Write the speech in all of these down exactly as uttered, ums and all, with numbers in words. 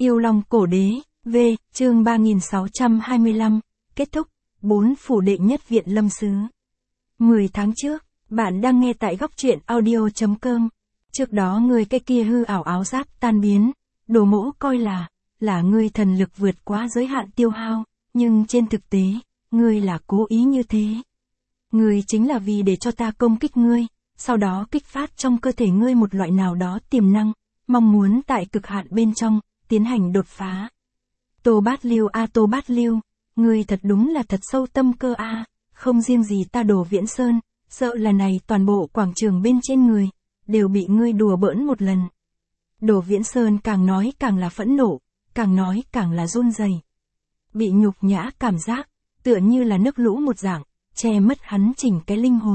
Yêu Long Cổ Đế, V, chương ba nghìn sáu trăm hai mươi lăm, kết thúc, bốn phủ đệ nhất viện lâm sứ. mười tháng trước, bạn đang nghe tại góc truyện audio chấm com. Trước đó người cái kia hư ảo áo giáp tan biến, Đồ Mỗ coi là, là ngươi thần lực vượt quá giới hạn tiêu hao, nhưng trên thực tế, ngươi là cố ý như thế. Ngươi chính là vì để cho ta công kích ngươi, sau đó kích phát trong cơ thể ngươi một loại nào đó tiềm năng, mong muốn tại cực hạn bên trong, tiến hành đột phá. Tô Bát Lưu a Tô Bát Lưu, ngươi thật đúng là thật sâu tâm cơ a, không riêng gì ta Đồ Viễn Sơn, sợ là này toàn bộ quảng trường bên trên người, đều bị ngươi đùa bỡn một lần. Đồ Viễn Sơn càng nói càng là phẫn nộ, càng nói càng là run rẩy. Bị nhục nhã cảm giác, tựa như là nước lũ một dạng, che mất hắn chỉnh cái linh hồn.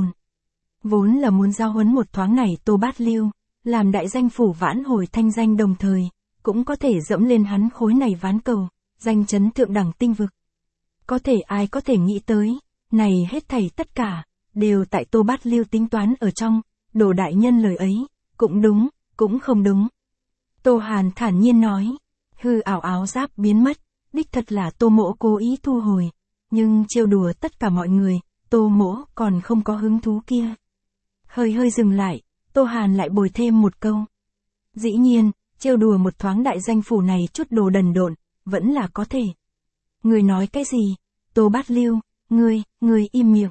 Vốn là muốn giao huấn một thoáng này Tô Bát Lưu, làm đại danh phủ vãn hồi thanh danh đồng thời, cũng có thể dẫm lên hắn khối này ván cầu, danh chấn thượng đẳng tinh vực. Có thể ai có thể nghĩ tới, này hết thảy tất cả, đều tại Tô Bát Lưu tính toán ở trong, Đồ đại nhân lời ấy, cũng đúng, cũng không đúng. Tô Hàn thản nhiên nói, hư ảo áo giáp biến mất, đích thật là Tô Mỗ cố ý thu hồi, nhưng trêu đùa tất cả mọi người, Tô Mỗ còn không có hứng thú kia. Hơi hơi dừng lại, Tô Hàn lại bồi thêm một câu. Dĩ nhiên, trêu đùa một thoáng đại danh phủ này chút đồ đần độn, vẫn là có thể. Người nói cái gì? Tô Bát Lưu, ngươi, ngươi im miệng.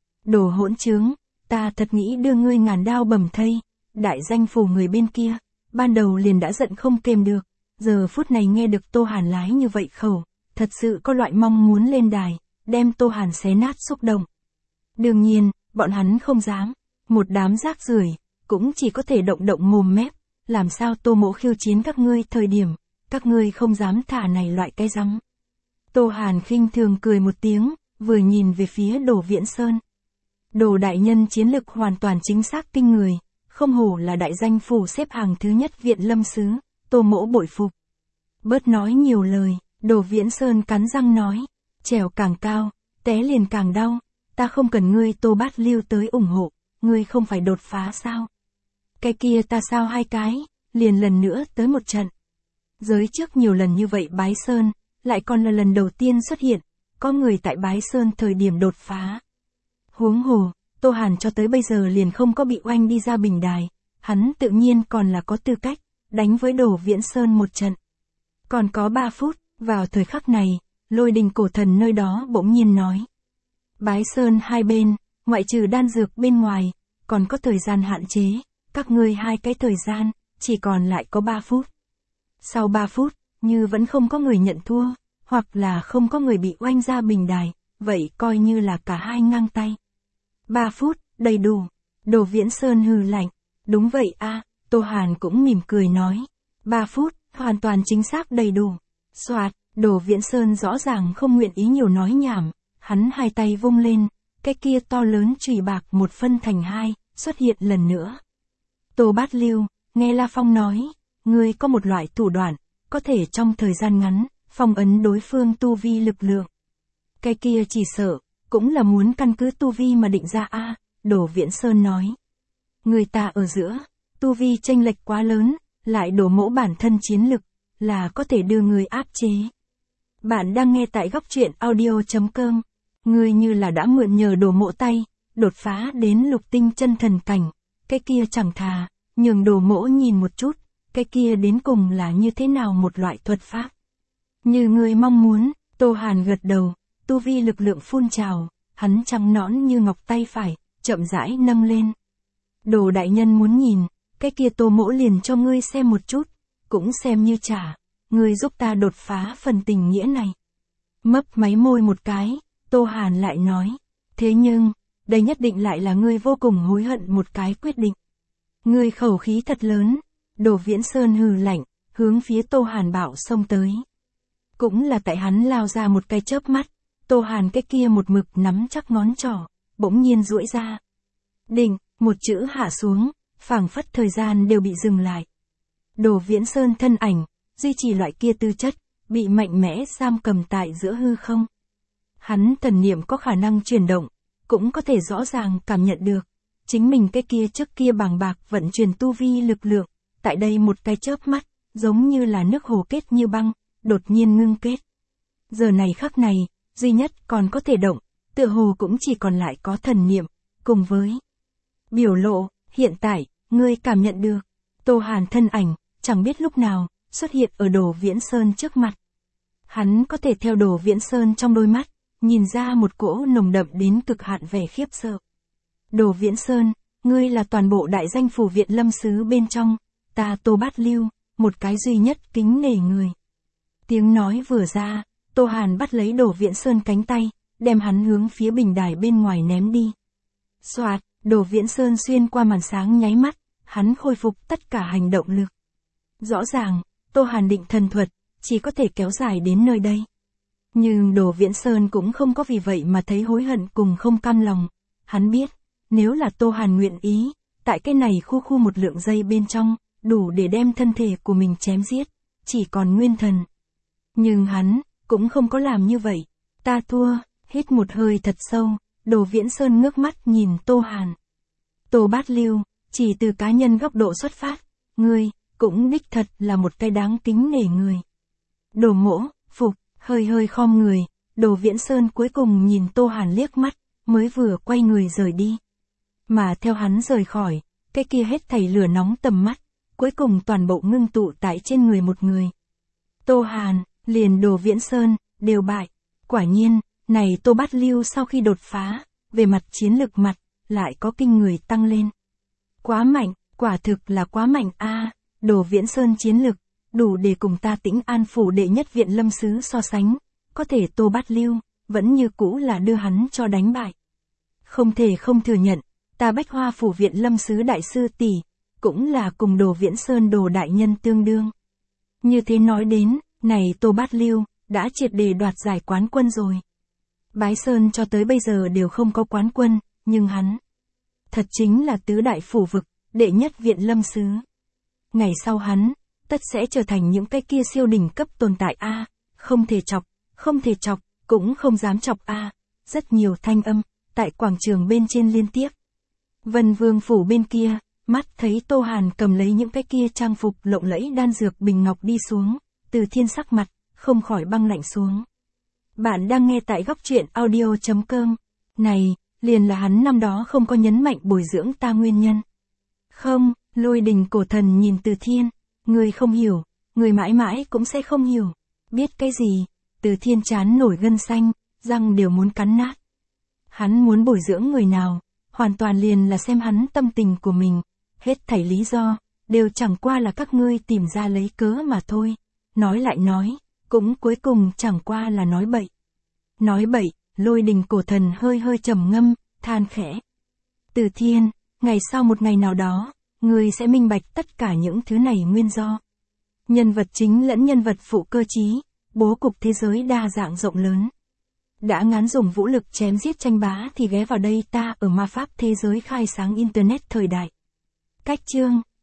Đồ hỗn trướng, ta thật nghĩ đưa ngươi ngàn đao bầm thây. Đại danh phủ người bên kia, ban đầu liền đã giận không kềm được, giờ phút này nghe được Tô Hàn lái như vậy khẩu, thật sự có loại mong muốn lên đài, đem Tô Hàn xé nát xúc động. Đương nhiên, bọn hắn không dám, một đám rác rưởi, cũng chỉ có thể động động mồm mép, làm sao Tô Mỗ khiêu chiến các ngươi thời điểm, các ngươi không dám thả này loại cái rắm. Tô Hàn khinh thường cười một tiếng, vừa nhìn về phía Đồ Viễn Sơn. Đồ đại nhân chiến lực hoàn toàn chính xác kinh người, không hổ là đại danh phủ xếp hàng thứ nhất viện lâm sứ, Tô Mỗ bội phục. Bớt nói nhiều lời, Đồ Viễn Sơn cắn răng nói, trèo càng cao, té liền càng đau, ta không cần ngươi Tô Bát Lưu tới ủng hộ, ngươi không phải đột phá sao? Cái kia ta sao hai cái, liền lần nữa tới một trận. Giới trước nhiều lần như vậy Bái Sơn, lại còn là lần đầu tiên xuất hiện, có người tại Bái Sơn thời điểm đột phá. Huống hồ, Tô Hàn cho tới bây giờ liền không có bị oanh đi ra bình đài, hắn tự nhiên còn là có tư cách, đánh với Đồ Viễn Sơn một trận. Còn có ba phút, vào thời khắc này, Lôi Đình cổ thần nơi đó bỗng nhiên nói. Bái Sơn hai bên, ngoại trừ đan dược bên ngoài, còn có thời gian hạn chế, các ngươi hai cái thời gian, chỉ còn lại có ba phút. Sau ba phút, như vẫn không có người nhận thua, hoặc là không có người bị oanh ra bình đài, vậy coi như là cả hai ngang tay. ba phút, đầy đủ. Đồ Viễn Sơn hừ lạnh. Đúng vậy a, Tô Hàn cũng mỉm cười nói. ba phút, hoàn toàn chính xác đầy đủ. Soạt, Đồ Viễn Sơn rõ ràng không nguyện ý nhiều nói nhảm, hắn hai tay vung lên, cái kia to lớn chùy bạc một phân thành hai, xuất hiện lần nữa. Tô Bát Lưu, nghe La Phong nói, ngươi có một loại thủ đoạn, có thể trong thời gian ngắn, phong ấn đối phương tu vi lực lượng. Cái kia chỉ sợ, cũng là muốn căn cứ tu vi mà định ra a, Đồ Viễn Sơn nói. Người ta ở giữa, tu vi chênh lệch quá lớn, lại Đồ Mỗ bản thân chiến lực, là có thể đưa người áp chế. Bạn đang nghe tại góc truyện audio chấm com. Ngươi như là đã mượn nhờ Đồ Mỗ tay, đột phá đến lục tinh chân thần cảnh, cái kia chẳng thà, nhường Đồ Mỗ nhìn một chút, cái kia đến cùng là như thế nào một loại thuật pháp. Như ngươi mong muốn, Tô Hàn gật đầu, tu vi lực lượng phun trào, hắn trắng nõn như ngọc tay phải, chậm rãi nâng lên. Đồ đại nhân muốn nhìn, cái kia Tô Mỗ liền cho ngươi xem một chút, cũng xem như trả, ngươi giúp ta đột phá phần tình nghĩa này. Mấp máy môi một cái, Tô Hàn lại nói, thế nhưng, đây nhất định lại là ngươi vô cùng hối hận một cái quyết định. Ngươi khẩu khí thật lớn, Đồ Viễn Sơn hừ lạnh, hướng phía Tô Hàn bạo xông tới. Cũng là tại hắn lao ra một cái chớp mắt, Tô Hàn cái kia một mực nắm chắc ngón trỏ, bỗng nhiên duỗi ra. Đỉnh, một chữ hạ xuống, phảng phất thời gian đều bị dừng lại. Đồ Viễn Sơn thân ảnh, duy trì loại kia tư chất, bị mạnh mẽ giam cầm tại giữa hư không. Hắn thần niệm có khả năng chuyển động, cũng có thể rõ ràng cảm nhận được, chính mình cái kia trước kia bàng bạc vận chuyển tu vi lực lượng, tại đây một cái chớp mắt, giống như là nước hồ kết như băng, đột nhiên ngưng kết. Giờ này khắc này, duy nhất còn có thể động, tựa hồ cũng chỉ còn lại có thần niệm, cùng với biểu lộ, hiện tại, ngươi cảm nhận được. Tô Hàn thân ảnh, chẳng biết lúc nào, xuất hiện ở Đồ Viễn Sơn trước mặt. Hắn có thể theo Đồ Viễn Sơn trong đôi mắt, nhìn ra một cỗ nồng đậm đến cực hạn vẻ khiếp sợ. Đồ Viễn Sơn, ngươi là toàn bộ đại danh phủ viện lâm sứ bên trong, ta Tô Bát Lưu, một cái duy nhất kính nể người. Tiếng nói vừa ra, Tô Hàn bắt lấy Đồ Viễn Sơn cánh tay, đem hắn hướng phía bình đài bên ngoài ném đi. Soạt, Đồ Viễn Sơn xuyên qua màn sáng nháy mắt, hắn khôi phục tất cả hành động lực. Rõ ràng, Tô Hàn định thần thuật, chỉ có thể kéo dài đến nơi đây. Nhưng Đồ Viễn Sơn cũng không có vì vậy mà thấy hối hận cùng không cam lòng. Hắn biết, nếu là Tô Hàn nguyện ý, tại cái này khu khu một lượng giây bên trong, đủ để đem thân thể của mình chém giết, chỉ còn nguyên thần. Nhưng hắn, cũng không có làm như vậy. Ta thua, hít một hơi thật sâu, Đồ Viễn Sơn ngước mắt nhìn Tô Hàn. Tô Bát Lưu, chỉ từ cá nhân góc độ xuất phát, ngươi, cũng đích thật là một cái đáng kính nể người. Đồ Mỗ, phục, hơi hơi khom người, Đồ Viễn Sơn cuối cùng nhìn Tô Hàn liếc mắt, mới vừa quay người rời đi. Mà theo hắn rời khỏi, cái kia hết thảy lửa nóng tầm mắt, cuối cùng toàn bộ ngưng tụ tại trên người một người. Tô Hàn, liền Đồ Viễn Sơn, đều bại. Quả nhiên, này Tô Bát Lưu sau khi đột phá, về mặt chiến lực mặt, lại có kinh người tăng lên. Quá mạnh, quả thực là quá mạnh a. Đồ Viễn Sơn chiến lực, đủ để cùng ta Tĩnh An phủ đệ nhất viện lâm sứ so sánh, có thể Tô Bát Lưu, vẫn như cũ là đưa hắn cho đánh bại. Không thể không thừa nhận, ta Bách Hoa phủ viện lâm sứ đại sư tỷ, cũng là cùng Đồ Viễn Sơn Đồ đại nhân tương đương. Như thế nói đến, này Tô Bát Lưu, đã triệt để đoạt giải quán quân rồi. Bái Sơn cho tới bây giờ đều không có quán quân, nhưng hắn, thật chính là tứ đại phủ vực, đệ nhất viện lâm sứ. Ngày sau hắn, tất sẽ trở thành những cái kia siêu đỉnh cấp tồn tại a, không thể chọc, không thể chọc, cũng không dám chọc a. Rất nhiều thanh âm, tại quảng trường bên trên liên tiếp. Vân Vương phủ bên kia, mắt thấy Tô Hàn cầm lấy những cái kia trang phục lộng lẫy đan dược bình ngọc đi xuống, Từ Thiên sắc mặt, không khỏi băng lạnh xuống. Bạn đang nghe tại góc truyện audio chấm com. Này, liền là hắn năm đó không có nhấn mạnh bồi dưỡng ta nguyên nhân. Không, Lôi Đình cổ thần nhìn Từ Thiên, người không hiểu, người mãi mãi cũng sẽ không hiểu. Biết cái gì? Từ Thiên chán nổi gân xanh, răng đều muốn cắn nát. Hắn muốn bồi dưỡng người nào, hoàn toàn liền là xem hắn tâm tình của mình. Hết thảy lý do, đều chẳng qua là các ngươi tìm ra lấy cớ mà thôi. Nói lại nói, cũng cuối cùng chẳng qua là nói bậy. Nói bậy, Lôi Đình cổ thần hơi hơi trầm ngâm, than khẽ. Từ Thiên, ngày sau một ngày nào đó, ngươi sẽ minh bạch tất cả những thứ này nguyên do. Nhân vật chính lẫn nhân vật phụ cơ trí, bố cục thế giới đa dạng rộng lớn. Đã ngán dùng vũ lực chém giết tranh bá thì ghé vào đây ta ở ma pháp thế giới khai sáng internet thời đại. Cách chương